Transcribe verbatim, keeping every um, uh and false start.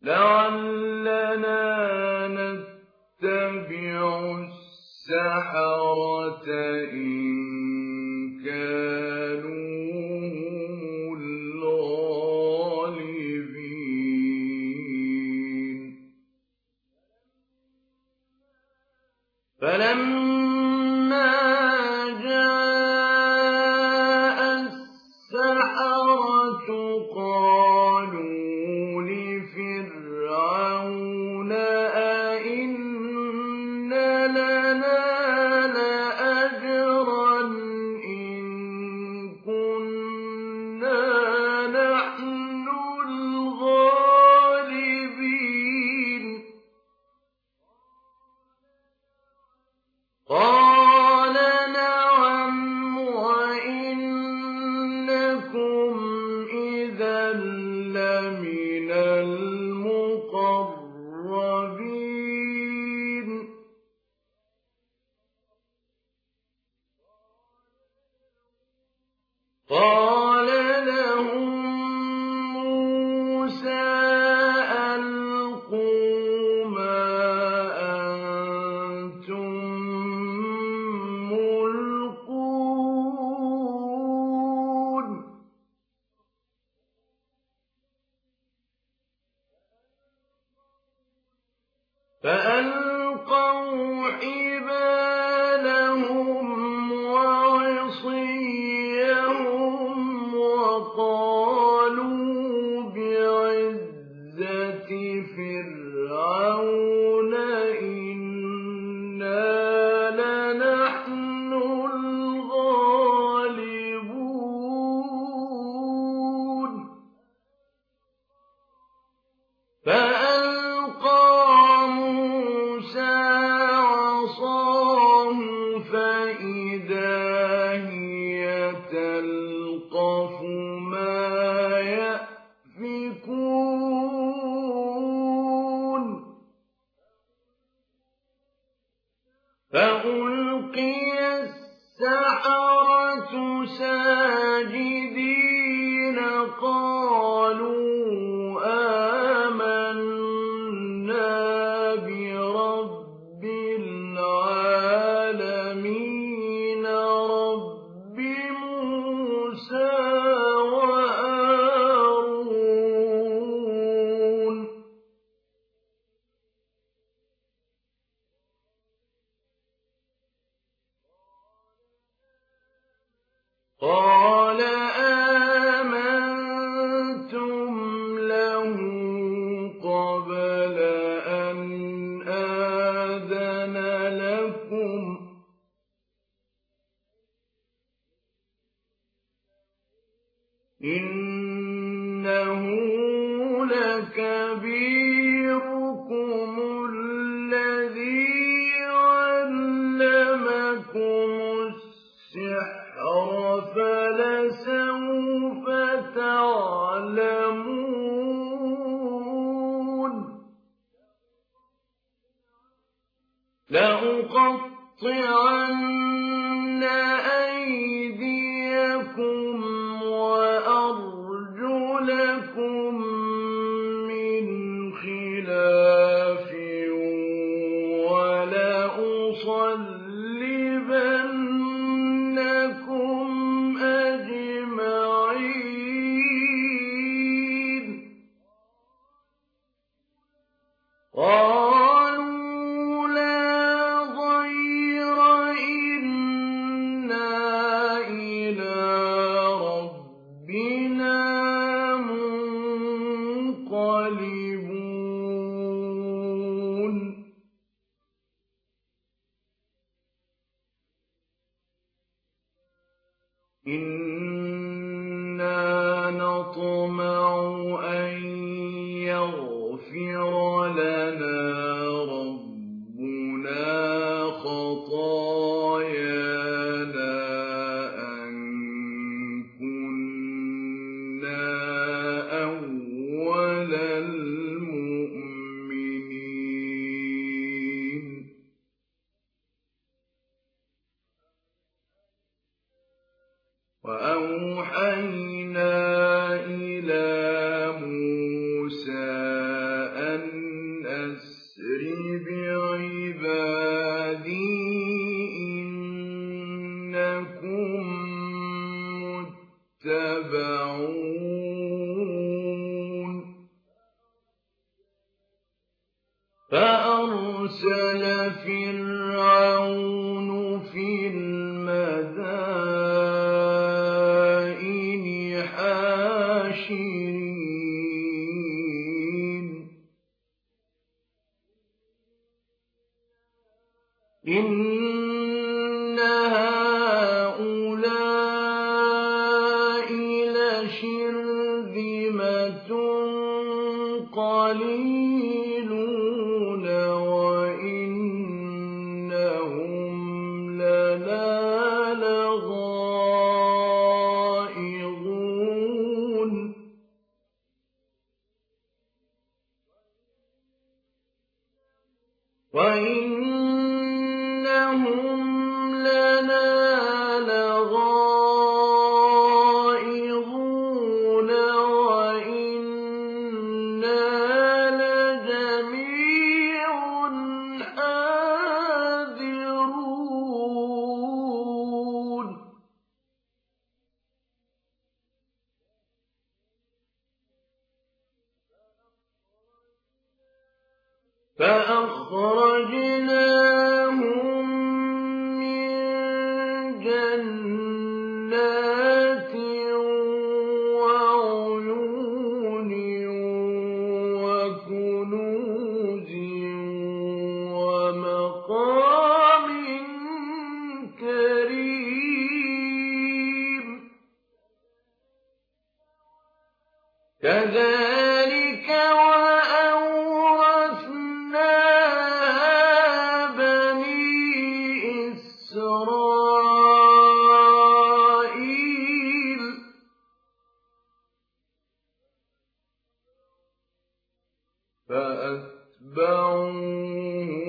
لَعَلَّنَا نَتَّبِعُ السَّحَرَةَ إِن كَانُوا هُمُ الْغَالِبِينَ فَلَمَّا جَاءَ السَّحَرَةُ قَالُوا لِفِرْعَوْنَ أَئِنَّ لَنَا لَأَجْرًا إِن كُنَّا نَحْنُ الْغَالِبِينَ قَالَ نَعَمْ وَإِنَّكُمْ إِذًا لَّمِنَ الْمُقَرَّبِينَ قَالَ لَهُم مُّوسَىٰ أَلْقُوا مَا أَنتُم مُّلْقُونَ فَأَلْقَوْا حِبَالَهُمْ وَعِصِيَّهُمْ وَقَالُوا بِعِزَّةِ فِرْعَوْنَ إِنَّا لَنَحْنُ الْغَالِبُونَ فَأَلْقَىٰ مُوسَىٰ عَصَاهُ فَإِذَا هِيَ تَلْقَفُ مَا يَأْفِكُونَ فَأُلْقِيَ السَّحَرَةُ سَاجِدِينَ قَالُوا آمَنَّا بِرَبِّ الْعَالَمِينَ رَبِّ مُوسَىٰ وَهَارُونَ قَالَ آمَنتُمْ لَهُ قَبْلَ أَنْ آذَنَ لَكُمْ ۖ إِنَّهُ لَكَبِيرُكُمُ الَّذِي عَلَّمَكُمُ السِّحْرَ فَلَسَوْفَ تَعْلَمُونَ لَأُقَطِّعَنَّ أَيْدِيَكُمْ وَأَرْجُلَكُم مِّنْ خِلَافٍ وَلَأُصَلِّبَنَّكُمْ أَجْمَعِينَ قَالُوا لَا ضَيْرَ إِنَّا إِلَىٰ رَبِّنَا مُنقَلِبُونَ إِنَّا نَطْمَعُ أَن يَغْفِرَ لَنَا رَبُّنَا خَطَايَانَا أَن كُنَّا أَوَّلَ الْمُؤْمِنِينَ وَأَوْحَيْنَا إِلَىٰ مُوسَىٰ أن أسر بعبادي إنكم متبعون فأرسل فرعون في المدائن حاشرين إن هؤلاء لشرذمة قليلون وإنهم لنا لغائظون وإنهم لنا لغائظون وإنا لجميع حاذرون فأخرجناهم من جنات وعيون وكنوز ومقام كريم كذلك وأورثناها بني إسرائيل فأتبعوهم